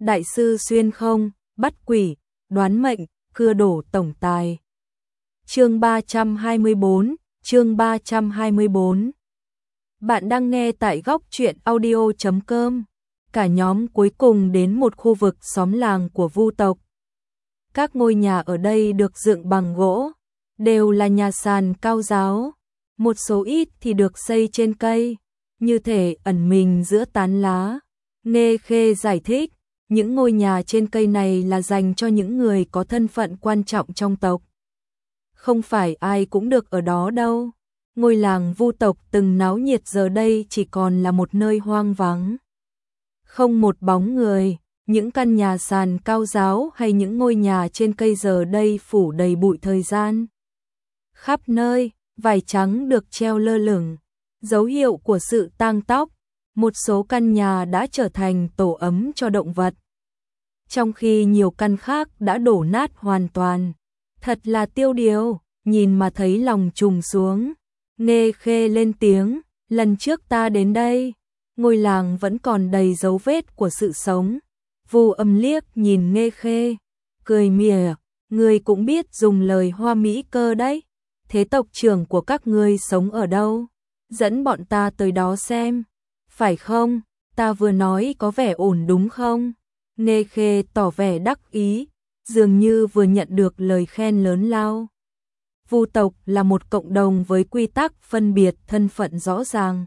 đại sư xuyên không, bắt quỷ, đoán mệnh, cưa đổ tổng tài. Chương 324, chương 324. Bạn đang nghe tại góc truyện audio.com. Cả nhóm cuối cùng đến một khu vực xóm làng của Vu tộc. Các ngôi nhà ở đây được dựng bằng gỗ, đều là nhà sàn cao ráo, một số ít thì được xây trên cây, như thể ẩn mình giữa tán lá. Nghê Khê giải thích, những ngôi nhà trên cây này là dành cho những người có thân phận quan trọng trong tộc. Không phải ai cũng được ở đó đâu. Ngôi làng Vu tộc từng náo nhiệt giờ đây chỉ còn là một nơi hoang vắng. Không một bóng người, những căn nhà sàn cao ráo hay những ngôi nhà trên cây giờ đây phủ đầy bụi thời gian. Khắp nơi, vải trắng được treo lơ lửng, dấu hiệu của sự tang tóc. Một số căn nhà đã trở thành tổ ấm cho động vật, trong khi nhiều căn khác đã đổ nát hoàn toàn. Thật là tiêu điều, nhìn mà thấy lòng trùng xuống. Nghê Khê lên tiếng, lần trước ta đến đây, ngôi làng vẫn còn đầy dấu vết của sự sống. Vu Âm liếc nhìn Nghê Khê, cười mỉa, ngươi cũng biết dùng lời hoa mỹ cơ đấy. Thế tộc trưởng của các ngươi sống ở đâu? Dẫn bọn ta tới đó xem. Phải không? Ta vừa nói có vẻ ổn đúng không? Nghê Khê tỏ vẻ đắc ý, dường như vừa nhận được lời khen lớn lao. Vu tộc là một cộng đồng với quy tắc phân biệt thân phận rõ ràng.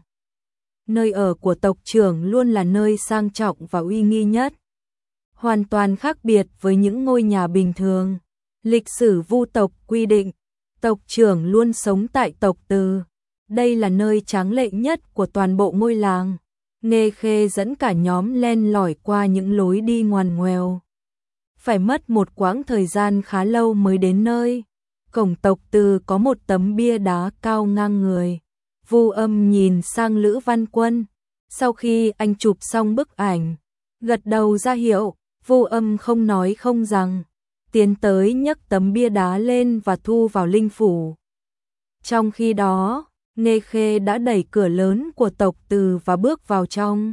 Nơi ở của tộc trưởng luôn là nơi sang trọng và uy nghi nhất, hoàn toàn khác biệt với những ngôi nhà bình thường. Lịch sử Vu tộc quy định, tộc trưởng luôn sống tại tộc từ. Đây là nơi tráng lệ nhất của toàn bộ ngôi làng. Nghê Khê dẫn cả nhóm len lỏi qua những lối đi ngoằn ngoèo. Phải mất một quãng thời gian khá lâu mới đến nơi. Cổng tộc từ có một tấm bia đá cao ngang người. Vu Âm nhìn sang Lữ Văn Quân. Sau khi anh chụp xong bức ảnh, gật đầu ra hiệu. Vu Âm không nói không rằng, tiến tới nhấc tấm bia đá lên và thu vào linh phủ. Trong khi đó, Nghê Khê đã đẩy cửa lớn của tộc từ và bước vào trong.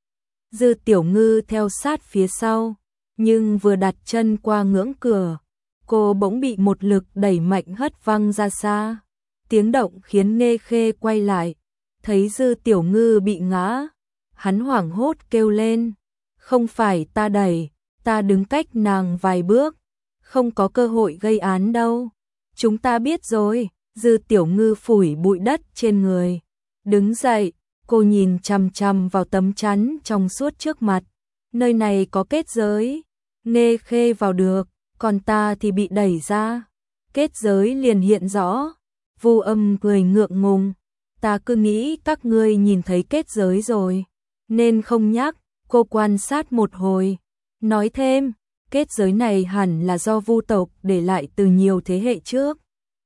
Dư Tiểu Ngư theo sát phía sau, nhưng vừa đặt chân qua ngưỡng cửa, cô bỗng bị một lực đẩy mạnh hất văng ra xa. Tiếng động khiến Nghê Khê quay lại, thấy Dư Tiểu Ngư bị ngã. Hắn hoảng hốt kêu lên, không phải ta đẩy, ta đứng cách nàng vài bước, không có cơ hội gây án đâu. Chúng ta biết rồi. Dư Tiểu Ngư phủi bụi đất trên người, đứng dậy, cô nhìn chằm chằm vào tấm chắn trong suốt trước mặt. Nơi này có kết giới, Nghê Khê vào được, còn ta thì bị đẩy ra. Kết giới liền hiện rõ. Vu Âm cười ngượng ngùng, ta cứ nghĩ các ngươi nhìn thấy kết giới rồi, nên không nhắc. Cô quan sát một hồi, nói thêm, kết giới này hẳn là do Vu tộc để lại từ nhiều thế hệ trước.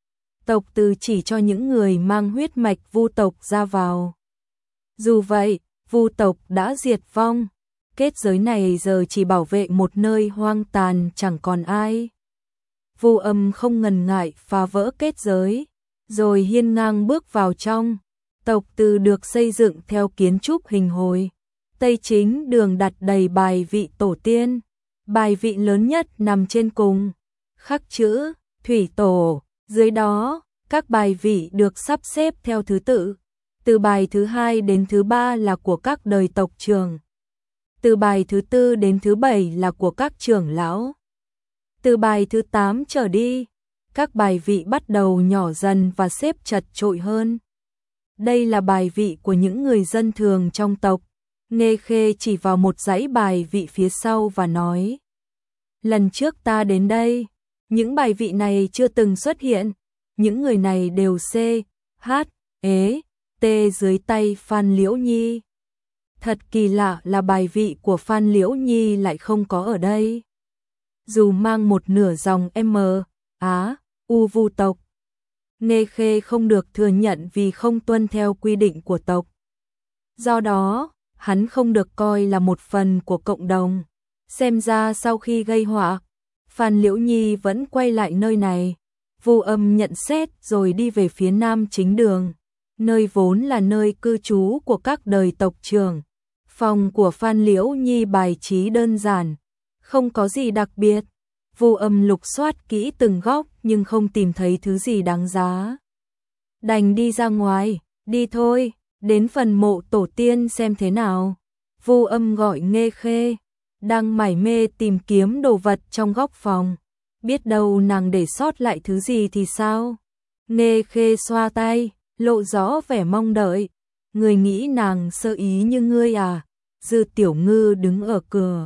Tộc từ chỉ cho những người mang huyết mạch Vu tộc ra vào. Dù vậy, Vu tộc đã diệt vong. Kết giới này giờ chỉ bảo vệ một nơi hoang tàn chẳng còn ai. Vu Âm không ngần ngại phá vỡ kết giới, rồi hiên ngang bước vào trong. Tộc từ được xây dựng theo kiến trúc hình hồi. Tây chính đường đặt đầy bài vị tổ tiên. Bài vị lớn nhất nằm trên cùng, khắc chữ Thủy Tổ. Dưới đó, các bài vị được sắp xếp theo thứ tự. Từ bài thứ 2 đến thứ 3 là của các đời tộc trưởng. Từ bài thứ 4 đến thứ 7 là của các trưởng lão. Từ bài thứ 8 trở đi, các bài vị bắt đầu nhỏ dần và xếp chật chội hơn. Đây là bài vị của những người dân thường trong tộc. Nghê Khê chỉ vào một dãy bài vị phía sau và nói, lần trước ta đến đây, những bài vị này chưa từng xuất hiện. Những người này đều C, H, E, T dưới tay Phan Liễu Nhi. Thật kỳ lạ là bài vị của Phan Liễu Nhi lại không có ở đây. Dù mang một nửa dòng M, Á, U Vu tộc, Nghê Khê không được thừa nhận vì không tuân theo quy định của tộc. Do đó, hắn không được coi là một phần của cộng đồng. Xem ra sau khi gây họa, Phan Liễu Nhi vẫn quay lại nơi này. Vu Âm nhận xét rồi đi về phía nam chính đường, nơi vốn là nơi cư trú của các đời tộc trưởng. Phòng của Phan Liễu Nhi bài trí đơn giản, Không có gì đặc biệt. Vu Âm lục soát kỹ từng góc nhưng không tìm thấy thứ gì đáng giá. Đành đi ra ngoài, đi thôi, đến phần mộ tổ tiên xem thế nào. Vu Âm gọi Nghê Khê, đang mải mê tìm kiếm đồ vật trong góc phòng. Biết đâu nàng để sót lại thứ gì thì sao? Nghê Khê xoa tay, lộ rõ vẻ mong đợi. Người nghĩ nàng sơ ý như ngươi à? Dư Tiểu Ngư đứng ở cửa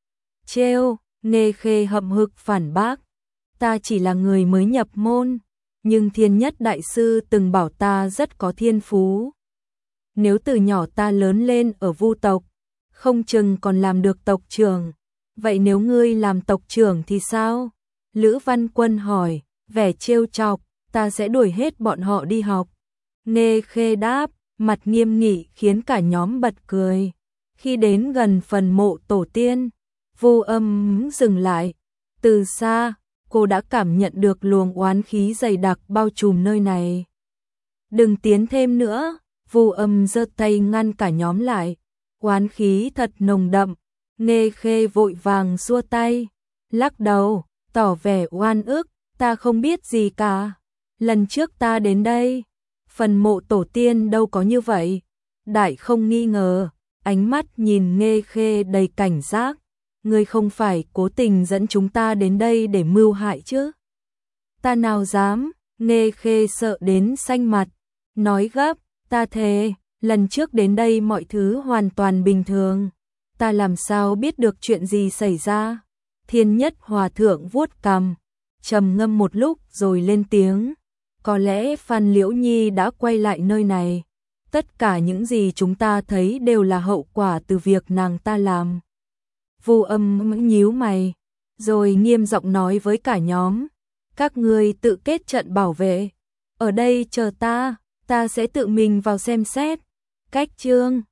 trêu. Nghê Khê hậm hực phản bác. Ta chỉ là người mới nhập môn, nhưng Thiên Nhất Đại Sư từng bảo ta rất có thiên phú. Nếu từ nhỏ ta lớn lên ở Vu tộc, không chừng còn làm được tộc trưởng. Vậy nếu ngươi làm tộc trưởng thì sao? Lữ Văn Quân hỏi, vẻ trêu chọc, ta sẽ đuổi hết bọn họ đi học. Nghê Khê đáp, mặt nghiêm nghị khiến cả nhóm bật cười. Khi đến gần phần mộ tổ tiên, Vu Âm dừng lại. Từ xa, cô đã cảm nhận được luồng oán khí dày đặc bao trùm nơi này. Đừng tiến thêm nữa, Vu Âm giơ tay ngăn cả nhóm lại. Oán khí thật nồng đậm. Nghê Khê vội vàng xua tay, lắc đầu, tỏ vẻ oan ức, ta không biết gì cả. Lần trước ta đến đây, phần mộ tổ tiên đâu có như vậy. Đại không nghi ngờ, ánh mắt nhìn Nghê Khê đầy cảnh giác. Ngươi không phải cố tình dẫn chúng ta đến đây để mưu hại chứ? Ta nào dám, Nghê Khê sợ đến xanh mặt, nói gấp, ta thề, lần trước đến đây mọi thứ hoàn toàn bình thường. Ta làm sao biết được chuyện gì xảy ra? Thiên Nhất Hòa Thượng vuốt cằm, trầm ngâm một lúc rồi lên tiếng. Có lẽ Phan Liễu Nhi đã quay lại nơi này. Tất cả những gì chúng ta thấy đều là hậu quả từ việc nàng ta làm. Vu Âm nhíu mày, rồi nghiêm giọng nói với cả nhóm. Các ngươi tự kết trận bảo vệ. Ở đây chờ ta sẽ tự mình vào xem xét. Cách chương